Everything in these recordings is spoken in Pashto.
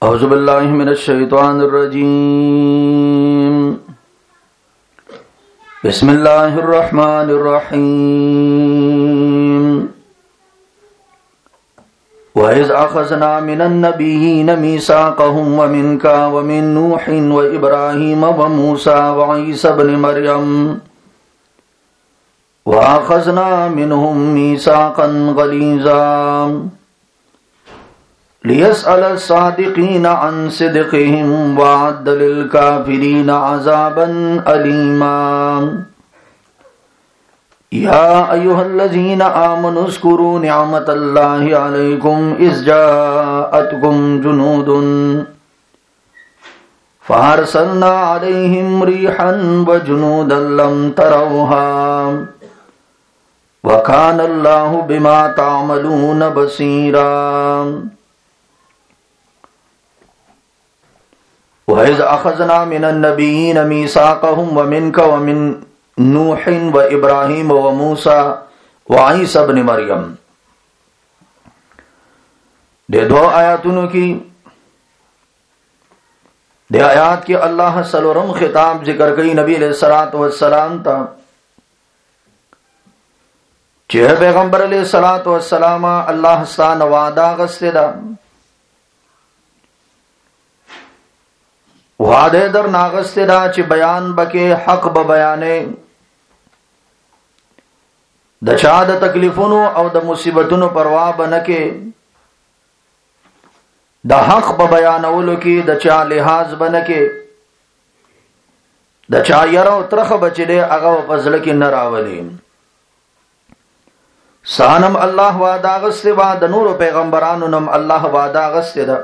أعوذ بالله من الشيطان الرجيم بسم الله الرحمن الرحيم وإذ أخذنا من النبيين ميثاقهم ومنك ومن نوح وإبراهيم وموسى وعيسى ابن مريم وأخذنا منهم ميثاقا غليظا ليسأل الصادقين عن صدقهم وأعد للكافرين عذابا أليما يا أيها الذين آمنوا اذكروا نعمة الله عليكم إذ جاءتكم جنود فأرسلنا عليهم ريحا وجنودا لم تروها وكان الله بما تعملون بصيرا وإذ أخذنا من النبيين ميثاقهم ومنك ومن نوح وإبراهيم وموسى وعيسى ابن مريم. دے دو آیاتوں کی دے آیات کی اللہ سلورم خطاب ذکر کئی نبی علیہ الصلوۃ والسلام تا چہ پیغمبر علیہ الصلوۃ والسلام اللہ ستان وعدہ غستدا وعده در ناغسته دا چې بیان بکې حق به بیانې د چا د تکلیفونو او د مصیبتونو پروا به نه کې د حق به بیانولو کې د چا لحاظ به نه کې د چا یره او ترخه بچلې هغه په زړه کې نه راولي سانم الله وعده غسته با د نور پیغمبرانو نم الله وعده غسته دا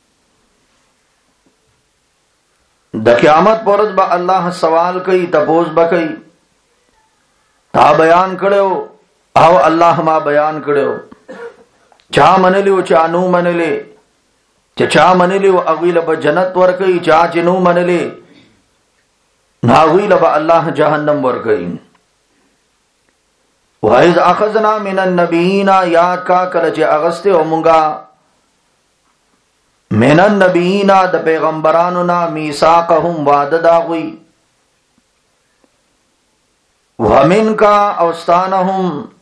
د قیامت پرځ به الله سوال کوي تپوس بکئی تا بیان کړو او الله ما بیان کړو چا منلیو چا نو منلی چا منلیو اغویل به جنت ور کوي چا چنو منلی ناغویل به الله جهنم ور کوي وَإِذْ أَخَذْنَا مِنَ النَّبِيِّينَ یاد کا کله چې اغسته او مونږه من النبیین د پیغمبرانو نا میثاقهم وعده داغوی ومن کا اوستانهم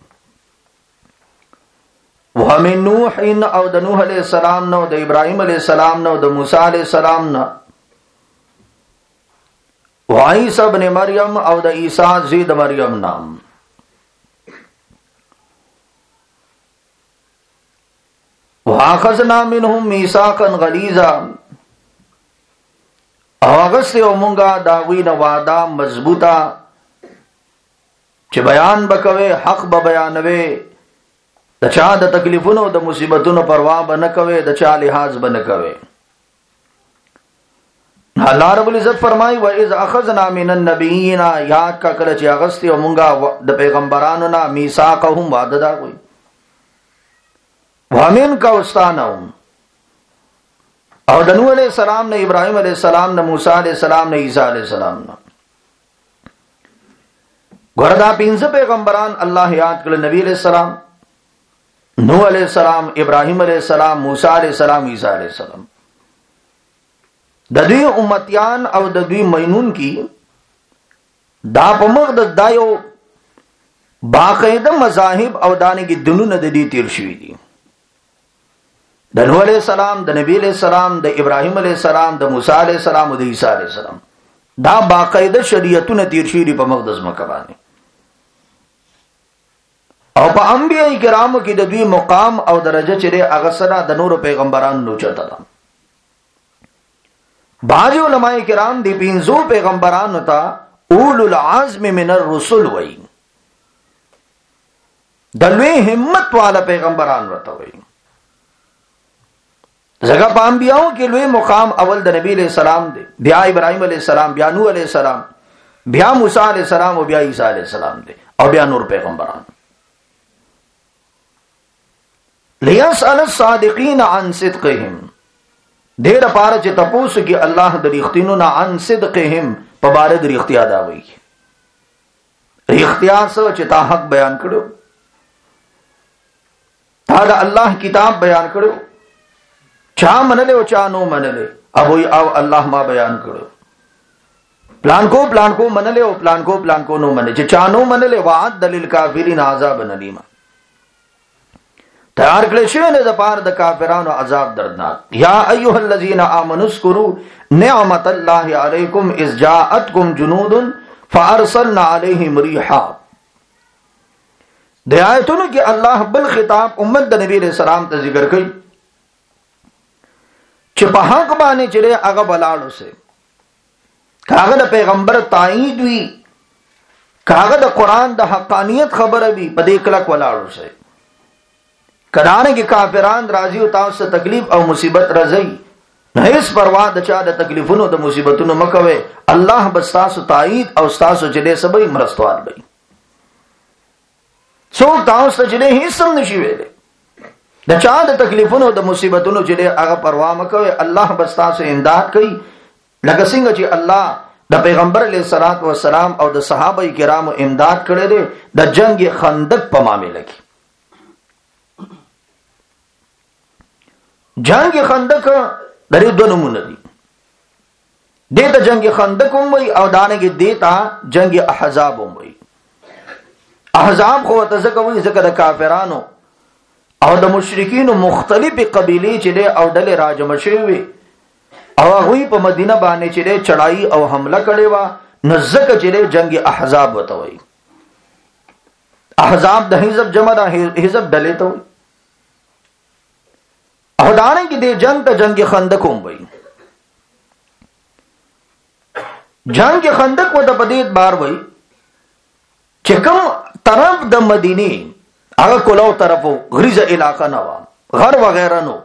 ومن نوح او د نوح علیہ السلام نو د ابراہیم علیہ السلام نو د موسی علیہ السلام نو وعیسی ابن مریم او د عیسی زید مریم نام وَأَخَذْنَا مِنْهُمْ مِيثَاقًا غَلِيظًا او اغسطه او مونگا داوین وعدا مضبوطا چه بیان بکوے حق بیانوے دچا د تکلیفونو د مصیبتونو پروا بنکوے دچا لحاظ بنکوے اللہ رب العزت فرمائی وَإِذْ أَخَذْنَا مِنَ النَّبِيِّينَ یاد کا کلچ اغسطه او مونگا د پیغمبرانونا میثاقهم وعدا داوی وَمِنْ کا استانہم او د نوح علیہ السلام نے ابراہیم علیہ السلام نے موسی علیہ السلام نے عیسی علیہ السلام نے گوردا پنځه پیغمبران الله یاد کړل نبی علیہ السلام نوح علیہ السلام ابراہیم علیہ السلام موسی علیہ السلام عیسی علیہ السلام د دوی امتیان او د دوی مینون کی دا په مقدس دایو باقاعده مذاهب او دانګي دنونه د دې تیر شوی دي د نوح علیہ السلام د نبی علیہ السلام د ابراہیم علیہ السلام د موسی علیہ السلام او د عیسی علیہ السلام دا باقاعده شریعتونه تیر شوی په مقدس مکه باندې او په انبیاء کرامو کې د دوی مقام او درجه چې هغه سره د نور پیغمبرانو نو چته ده بعض علماء کرام دی پینځو پیغمبرانو ته اولو العزم من الرسل وایي د لوی همت والا پیغمبران ورته وایي زګه په انبیاءو کې لوی مقام اول د نبی علیہ السلام دی بیا ابراہیم علیہ السلام بیا نوح علیہ السلام بیا موسی علیہ السلام او بیا عیسی علیہ السلام دی او بیا نور پیغمبران لیسأل الصادقین عن صدقهم دیر پاره چې تاسو کې الله د رښتینو نه عن صدقهم په باره د رښتیا دا وایي رښتیا سره چې تا حق بیان کړو تا د الله کتاب بیان کړو چا منلے او چا نو منلے ابو او الله ما بیان کړو پلان کو منلے او پلان کو نو منلے چې چا نو منلے وعد للکافرین عذاب الیما تیار کړی شوی نه د پاره د کافرانو عذاب دردناک یا ایها الذین آمنوا اذکروا نعمت الله علیکم اذ جاءتکم جنود فارسلنا علیهم ريحا د آیتونو کې الله بل خطاب امت د نبی علیہ السلام ته ذکر کړي چې په حق باندې چې هغه بلاړو سه کاغه د پیغمبر تایید وی کاغه د قران د حقانیت خبره وی په دې کلک ولاړو سه کدانه کې کافران راضی او تاسو تکلیف او مصیبت راځي نه هیڅ پروا د چا د تکلیفونو د مصیبتونو مکوي الله بس تاسو تایید او تاسو چې دې سبي مرستوال وي څو تاسو چې دې هیڅ هم نشي ویلې د چا د تکلیفونو د مصیبتونو چې هغه پروا مکوي الله بس تاسو امداد کوي لکه څنګه چې الله د پیغمبر علیه الصلاۃ والسلام او د صحابه کرامو امداد کړي دي د جنگ خندق په معاملې کې جنگ خندق درې دوه نمونه دي دته جنگ خندق هم وي او دانه کې دته جنگ احزاب هم وي احزاب خو ته وي ځکه د کافرانو او د مشرکین مختلفې قبیلې چې او ډلې راجم شوي وي او هغه په مدینه باندې چې چړای او حمله کړي وا نزدک چې جنگ احزاب وته وي احزاب د حزب جمع د حزب ډلې ته وي او دانه کې د جنگ ته جنگ خندق هم وي جنگ خندق وته په دې بار وي چې کوم طرف د مدینه هغه کولو طرفو غریزه علاقه نه و غر وغیرہ نو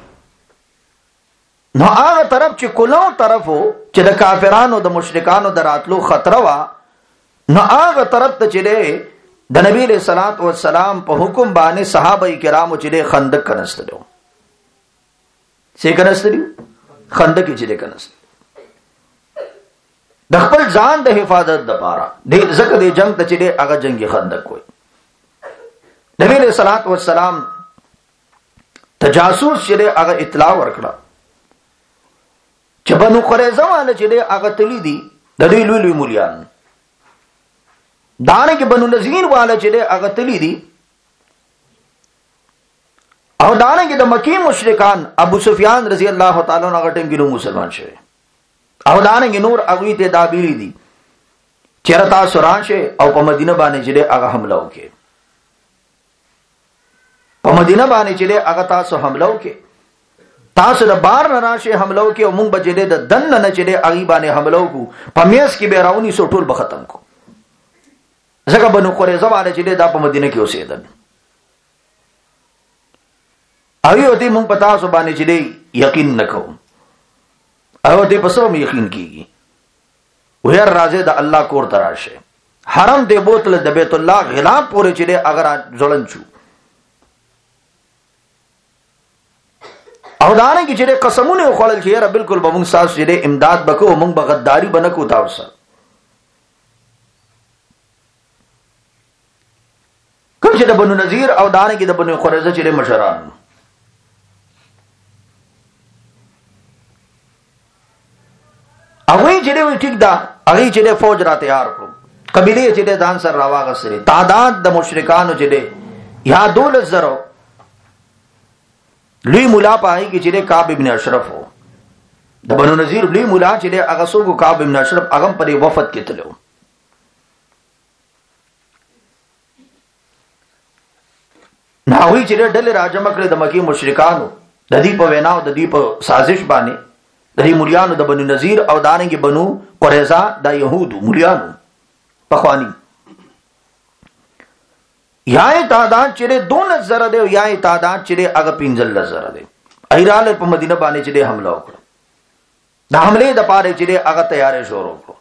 هغه طرف چې کولو طرفو چې د کافرانو د مشرکانو د راتلو خطر و نو هغه طرف ته چې د نبی له صلوات و سلام په حکم باندې صحابه کرامو چې خندق کنستلو څه کنستلو خندق چې کنست د خپل ځان د حفاظت لپاره د زکه د جنگ ته چې هغه جنگي خندق وي نبی علیہ الصلوۃ والسلام تجاسوس چې هغه اطلاع ورکړه چې بنو قریظه باندې چې هغه تلی دي د دې لوی مولیان دانه کې بنو نذیر والا چې هغه تلی دي او دانه کې د مکی مشرکان ابو سفیان رضی الله تعالی عنہ ټیم کې مسلمان شوه او دانه کې نور هغه ته دابیری دي چیرته سورانشه او په مدینه باندې چې هغه حمله وکړي په مدینه باندې چې هغه تاسو حمله وکړي تاسو د بار نه راشه حمله وکړي او موږ بچې د دن نه چې هغه باندې حمله وکړو په میاس کې به راونی سو ټول به ختم کو ځکه بنو قریظه باندې چې د په مدینه کې اوسېدل ایو دې موږ پتا سو باندې چې یقین نکوم ایو دې په سم یقین کیږي وهر راځي د الله کور تراشه حرم دې بوتل د بیت الله غلاف پورې چې اگر ځړن شو او دانه کې چې قسمونه خوړل چې را بالکل به موږ ساس چې امداد وکړو موږ به غداری بنکو تاسو کوم چې د بنو نذیر او دانه کې د بنو قریظه چې مشران هغه چې وی ټیک دا هغه چې فوج را تیار کړو قبیله چې ځان سره راواغسري تعداد د مشرکانو چې یا 12000 لوی مولا پای کې چې کعب ابن اشرف وو د بنو نذیر لوی مولا چې هغه سوګو کعب ابن اشرف هغه په وفد کې تلو ناوی چې ډلې راجمع کړې د مکی مشرکانو د دې په ویناو د دې په سازش باندې د دې مولیانو د بنو نذیر او دانګي بنو قریظه د يهودو مولیانو په خواني یا تعداد چې 2000 دی یا تعداد چې هغه 15000 دی ایراله په مدینه باندې چې حمله وکړه د حمله د پاره چې هغه تیارې شروع وکړه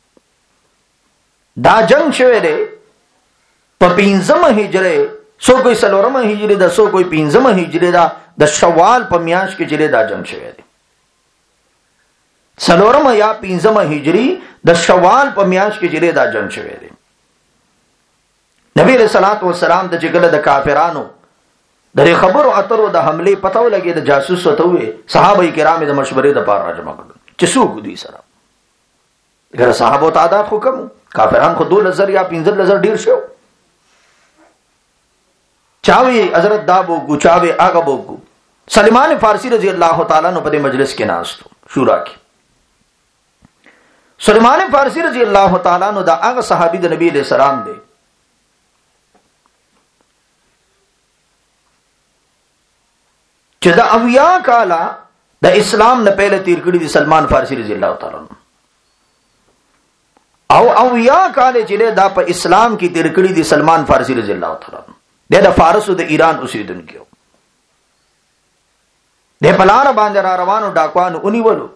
دا جنگ شوه دی په 15 هجری سو کوئی سلورم هجری دا سو کوئی 15 هجری دا د شوال په میاش کې چې دا جنگ شوه دی سلورم یا 15 هجری د شوال په میاش کې چې دا جنگ شوه دی نبی علیہ الصلوۃ والسلام ته چې کله د کافرانو د خبرو اترو د حمله پته ولګي د جاسوس وته وي صحابه کرام د مشورې د پاره راجمع کړل چې څوک دوی سره ګره صحابه تعداد حکم کافران خو 2000 یا 15000 ډیر شو چاوي حضرت دابو ګچاوي هغه بوګو سلمان فارسی رضی الله تعالی عنہ په مجلس کې ناستو شورا کې سلمان فارسی رضی الله تعالی عنہ دا هغه صحابي د نبی علیہ السلام دی چې دا اویا کالا د اسلام نه پہله تیر کړی دی سلمان فارسی رضی الله تعالی عنہ او اویا کال چې دا په اسلام کې تیر کړی دی سلمان فارسی رضی الله تعالی عنہ د فارس او د ایران اوسیدونکو د پلان باندې را روانو ډاکوانو اونیولو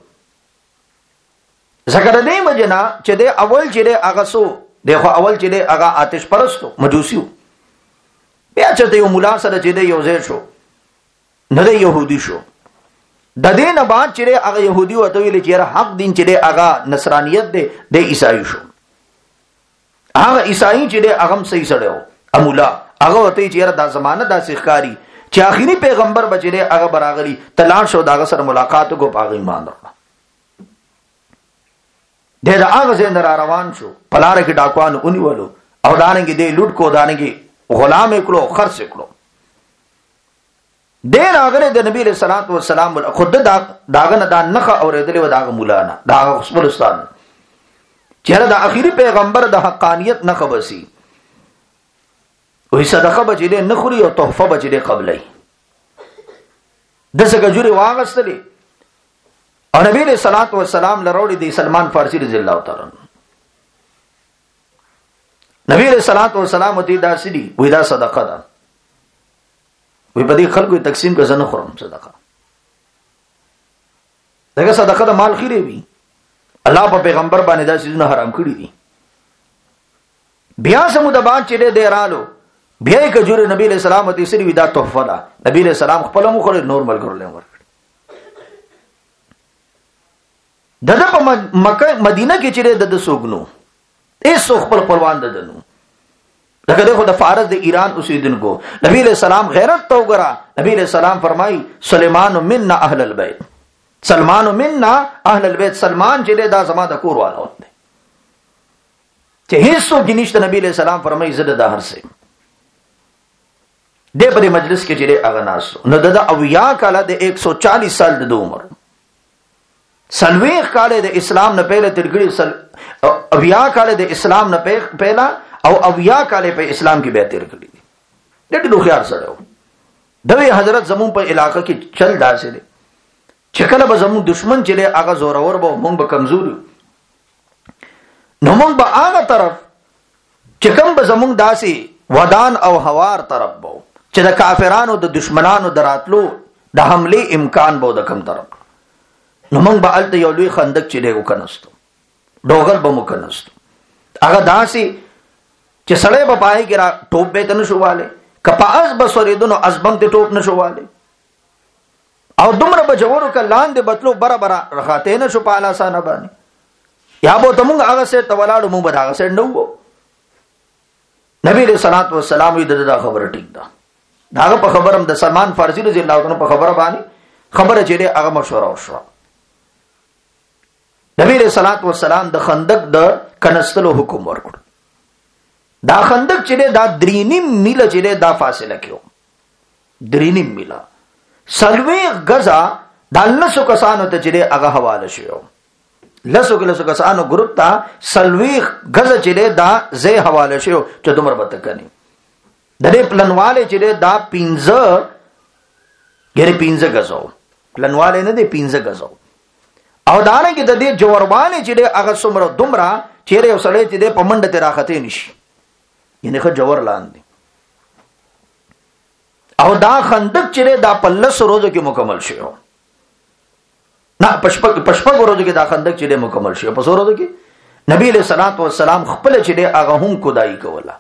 ذکر دې مجنا چې د اول چې هغه سو دغه اول چې هغه آتش پرستو مجوسیو بیا چې یو مولا سره چې یو ځای شو نه د يهودي شو د دې نه بعد چې هغه يهودي وته ویل چې حق دین چې هغه نصرانيت دی د عیسائی شو هغه عیسائی چې هغه صحیح سره امولا هغه وته چې دا زمانہ د سخکاری چې اخیری پیغمبر بچره هغه براغلی تلان شو داغه سره ملاقات کو پاغي ایمان درنه د هغه زندر روان شو پلار کې ډاکوان اونیولو او دانګي دې لوټ کو دانګي غلام کړو خرڅ کړو دین هغه د نبی صلی الله علیه وسلم خود داغه نه دا نخ اورېدلې و داغه مولانا داغه خپل استاد چیرې د اخیری پیغمبر د حقانیت نه خبسي وې صدقه بچې نه خوري او تحفه بچې قبلې دغه جوړي واغستلې او نبی صلی الله علیه وسلم لروړي د سلمان فارسی رضی الله تعالی نبی صلی الله علیه وسلم ته دا سړي وې دا صدقه ده وې په دې خلکو تقسیم کا زنه خورم صدقه دغه صدقه د مال خیره وي الله په پیغمبر باندې دا سيزونه حرام کړی دي بیا سمو د باندې چې دې رالو بیا یې کجوره نبی له سلام ته سری ودا تحفه ده نبی له سلام خپل مخ له نورمال کړل ورکړ دغه په مکه مدینه کې چې د سوګنو ایسو خپل خپلوان ددنو لکه دغه د فارس د ایران اوسیدونکو نبی له سلام غیرت تو غرا نبی له سلام فرمای سليمان منا اهل البيت سلمان منا اهل البيت سلمان چې دا زما د کور والو دی چې هیڅ جنیشت نبی له سلام فرمای زده د هر څه د په مجلس کې چې هغه ناس نو د اویا کاله د 140 سال د عمر سلويخ کاله د اسلام نه پہله ترګړي اویا کاله د اسلام نه پہلا او اویا کاله په اسلام کې به ترګړي د ډېر خيار سره دوی حضرت زمون په علاقې کې چل داسې دي چې کله به زمون دشمن چې هغه زورور به مونږ به کمزور نو مونږ به هغه طرف چې کوم به زمون داسې ودان او هوار طرف بو چې د کافرانو د دشمنانو دراتلو د حمله امکان بو د کم طرف نو مونږ به الته یو لوی خندق چې دی وکنهستو ډوغل به مو کنهستو هغه داسې چې سړی په پای کې را ټوپ به تنه شواله کپاس بسوریدونو ازبم ته ټوپ نشواله او دومره بجورو کلان دې بتلو برابر رخاته نه شو پالا سانه باندې یا به تمغه هغه سره تولاړو مو به هغه سره نو نبی رسول الله والسلام دې دا خبره ټیک ده داغه په خبرم د سلمان فارسی رضی الله عنه په خبره باندې خبره چیرې هغه مشوره وشو نبی رسول الله والسلام د خندق د کنستلو حکم ورکړ دا خندق چې دا درینیم میله چې دا فاصله کېو درینیم میله سلوی غزا د لسو کسانو ته چې هغه حواله شو لسو کسانو ګروپ ته سلوی غزا چې دا زې حواله شو چې دومره بته کني د دې پلنواله چې دا 15 غزو پلنواله نه دی 15 غزو او دانه کې د دې جوړوانه چې هغه څومره دومره چیرې وسړې چې په منډه ته راخته نشي یعنی خو جوړ لاندې او دا خندق چې دا په 10 ورځو کې مکمل شو نه پشپګ ورځو کې دا خندق چې مکمل شو په 100 ورځو کې نبی له صلوات و سلام خپل چې هغه هم خدای کوله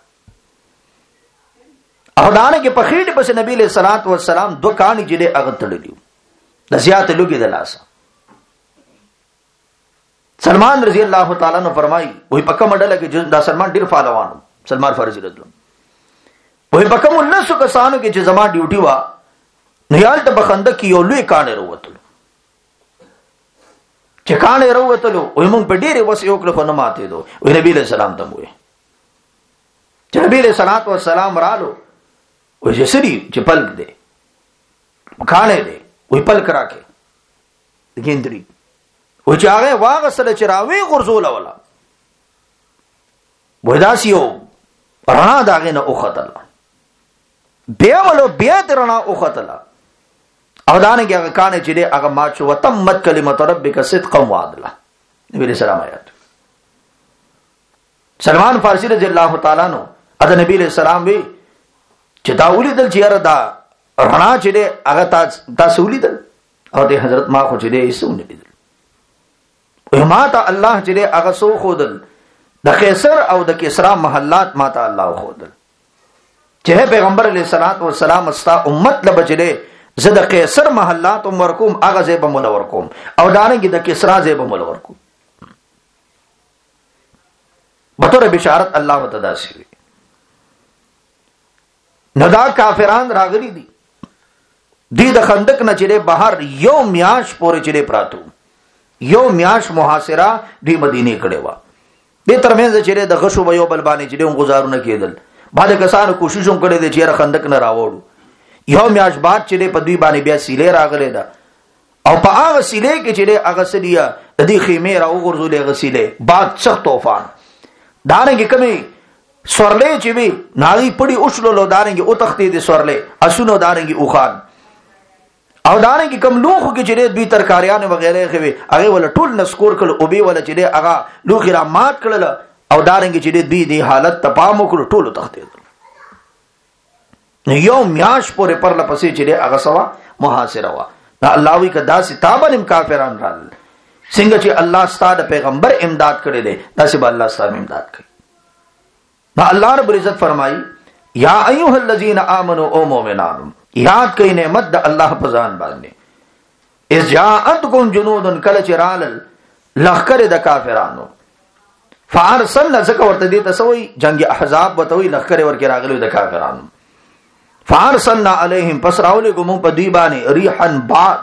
او دانه کې په خېټه پس نبی له صلوات و سلام دوه کانی چې هغه تړلیو د زیات لوګي د لاسه سلمان رضی الله تعالی عنہ فرمایي وې پکه مډله کې دا سلمان ډیر فالوانو سلمان فارسی رضی وې بکم الناس کسانو کې چې زما ډیوټي وا نیال ته بخنده کې یو لوی کانه وروتل چې کانه وروتل وې مونږ په ډېرې وس یو کړو نه ماته دو وې نبی له سلام ته وې چې نبی له صلوات و سلام رالو وې چې سړي چې پلک دې کانه دې وې پلک راکې ګیندري و چې هغه واغ سره چې راوي غرزول ولا وېداسیو رڼا داغه نه اوختل بیا ولو بیا درنا اوختل او دانګه هغه کانه چې هغه ماچو وتمت کلمت ربک صدقا وعدلا نبی رسول الله آیات سلمان فارسی رضی الله تعالی عنہ اته نبی رسول الله وی چې دا ولیدل چې دا رڼا چې هغه تاسو ولیدل او د حضرت ما خو چې دې سونه لیدل ما ته الله چې هغه سو خودل د قیصر او د کسرا محلات ما ته الله خودل چې پیغمبر علیه الصلاۃ والسلام استا امت لبجله زه د قیصر محلات ورکوم هغه زې به مول ورکوم او دانګي د کسرا زې به مول ورکوم بطور بشارت الله وتعالى نو دا کافران راغلي دي د خندق نه چې بهر یو میاش پورې چې پراتو یو میاش محاصره دی مدینه کړي وا د ترمنځ چې د غشو یو بل باندې چې غزارونه کېدل بعد کسانو کوشش هم کړي دي چې خندق نه راوړو یو میاش بعد چې په دوی باندې بیا سیلې راغلي دا او په هغه سیلې کې چې هغه سړیا د دې خیمه راو غرزولې غسیلې بعد سخت طوفان دانګي کمی سورلې چې وی ناغي پړي اوښلو دانګي او تختې دي سورلې اسونو دانګي اوخان او دانګي کم لوخو کې چې دوی ترکاریان وغیرہ خوي هغه ول ټول نسکور کړه او به ول چې هغه لوخي را مات کړل او دانګي چې دوی دی حالت تپام کړو ټول تختې یو میاش پورې پر لپسې چې هغه سوا محاصره وا دا الله وی کدا ستابن کافران رال څنګه چې الله ستاسو پیغمبر امداد کړي دي داسې به الله ستاسو امداد کوي دا الله رب عزت فرمایي یا ایها الذین آمنوا او مؤمنان یاد کئ نعمت د الله په ځان باندې اذ جاءتکم جنود کل چرال لخر د کافرانو فارسلنا زکه ورته دي تسوي جنگ احزاب وتوي لخر ورکه راغلو د کافرانو فارسلنا علیهم پسراول کوم په دی باندې ریحن باد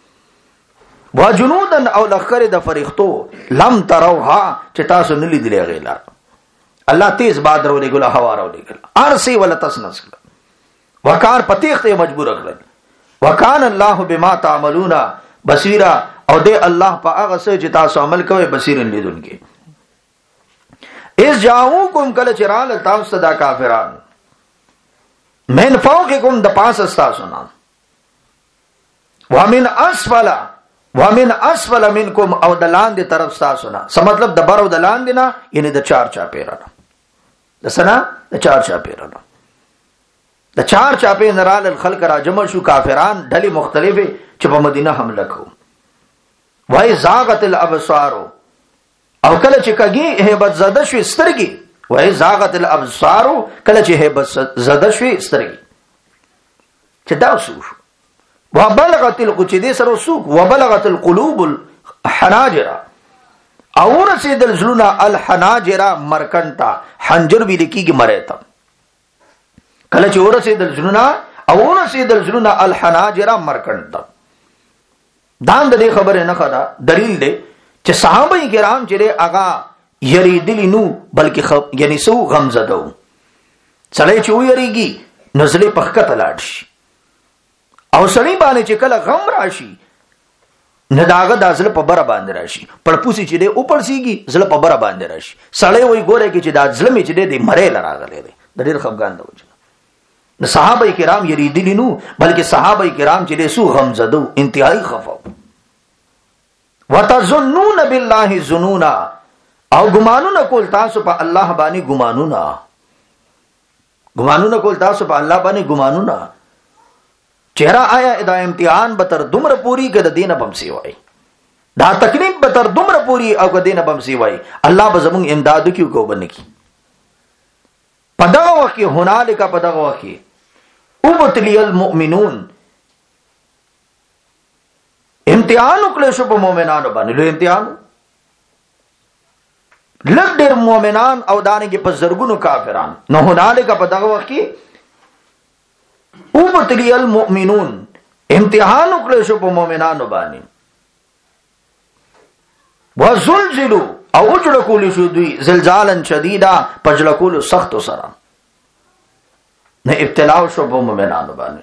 وجنودا او لخر د فرښتو لم تروها چې تاسو نه لیدلې غیلا الله تیز باد ورولې ګل هوا ورولې ګل ارسي ولا تسنس وکار پتیخ ته مجبور کړل وکان الله بما تعملون بصیرا او دې الله په هغه څه چې تاسو عمل کوئ بصیر لیدونکي اس جاءوکم کل چرال تاسو دا کافرون من فوقکم د پاس تاسو نه ومن اسفل منکم او د لاندې طرف تاسو نه څه مطلب د بر او د لاندې نه یعنی د چار چا پیرانه د سنا د چار چا پیرانه د چار چاپې نرال الخلق را جمع شو کافران ډلې مختلفه چې په مدینه حمله کوي وای زاغت الابصار او کله چې کګي هیبت زده شو سترګي وای زاغت الابصار کله چې هیبت زده شو سترګي چې دا شو وبلغت القدس سر سوق وبلغت القلوب الحناجر او رسید الزلنا الحناجر مرکنتا حنجر بھی لکیږي مریتا کله چې ورسېدل زړونه او ورسېدل زړونه الحناجر مرکنتا دان د دې خبره نه خدا دلیل دی چې صحابه کرام چې هغه یریدلی نو بلکې یعنی سو غم زدو سړی چې ویریږي نزلې پخکته لاړ شي او سړی باندې چې کله غم راشي نه داغه د ځل په بره باندې راشي پړپوسی چې دې اوپر سیږي ځل په بره باندې راشي سړی وای ګوره کې چې دا ځل می چې دې مړې لراغلې دی د ډېر خفګان دی نه صحابه کرام یریدلی نو بلکې صحابه کرام چې سو غم زدو انتهایی خفو وتظنون بالله ظنونا او ګمانونه کول تاسو په الله باندې ګمانونه کول تاسو په الله باندې ګمانونه چهره آیا دا امتحان به تر دومره پوری کې د دینه بم سی وای دا تکلیف به تر دومره پوری او د دینه بم سی وای الله به زمون امداد کیو کو بنکی پدغه وخت هنالک پدغه وخت وبتلی المؤمنون امتحان وکړو شو په مؤمنانو باندې لوی امتحان لږ ډېر مؤمنان او دانګي په زرګونو کافران نو هنالک پدغه وخت وبتلی المؤمنون امتحان وکړل شو په مؤمنانو باندې وزلزلوا او اجړه کول شو دوی زلزالا شدیدا پجړه کول سخت سره نه ابتلا شو په مؤمنانو باندې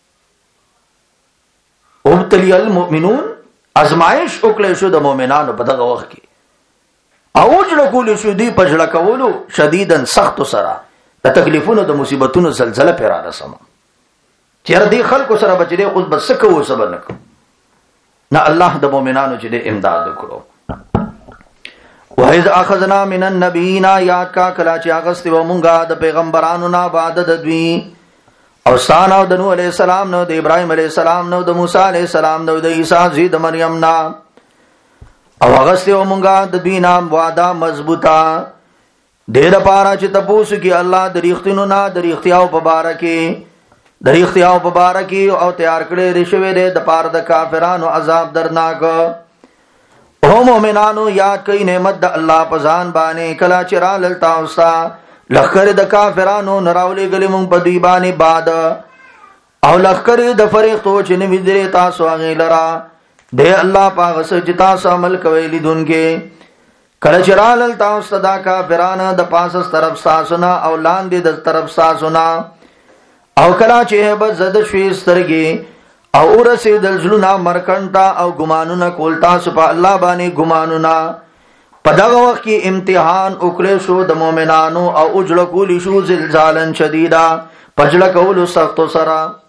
وبتلی المؤمنون ازمائش وکړل شو د مؤمنانو په دغه وخت کې او اجړه کول شو دوی پجړه کولو شدیدا سخت سره د تکلیفونو د مصیبتونو زلزلہ پیرا رسم چیر دی خلکو سره بچی خود بس کو صبر نکو نه الله د مؤمنانو چې د امداد وکړو وَإِذْ أَخَذْنَا مِنَ النَّبِيِّينَ یاد کا کلا چې اغست و مونږه د پیغمبرانو نه بعد د دوی او سانو د نوح علیہ السلام نو د ابراهیم علیہ السلام نو د موسی علیہ السلام نو د عیسی زوی د مریم نا او اغست و مونږه د دوی نام وعده مضبوطه ډېر پارا چې تاسو کې الله د ریختونو نه د ریختیاو په بار کې د ریختیاو په بار کې او تیار کړي رشوه د پار د کافرانو عذاب درناک او مومنانو یاد کئی نعمت دا اللہ پزان بانے کلا چرا للتا استا لخکر دا کافرانو نراولی گلی مونگ پا دوی بانے بعد او لخکر دا فریختو چنوی دری تاسو آغی لرا دے اللہ پاغس جتاسو عمل کوئلی دن کے کلا چرا للتا استا دا کافران دا پاسس طرف ساسونا او لاندی دا طرف ساسونا او کلا چه بس زد شویسترگی او رسیدل زلونا مرکنتا او گمانونا کولتا سپا اللہ بانی گمانونا پا دغا وقت کی امتحان اکلے شو د مومنانو او اجلکولی شو زلزالا شدیدا پجلکولو سخت سرا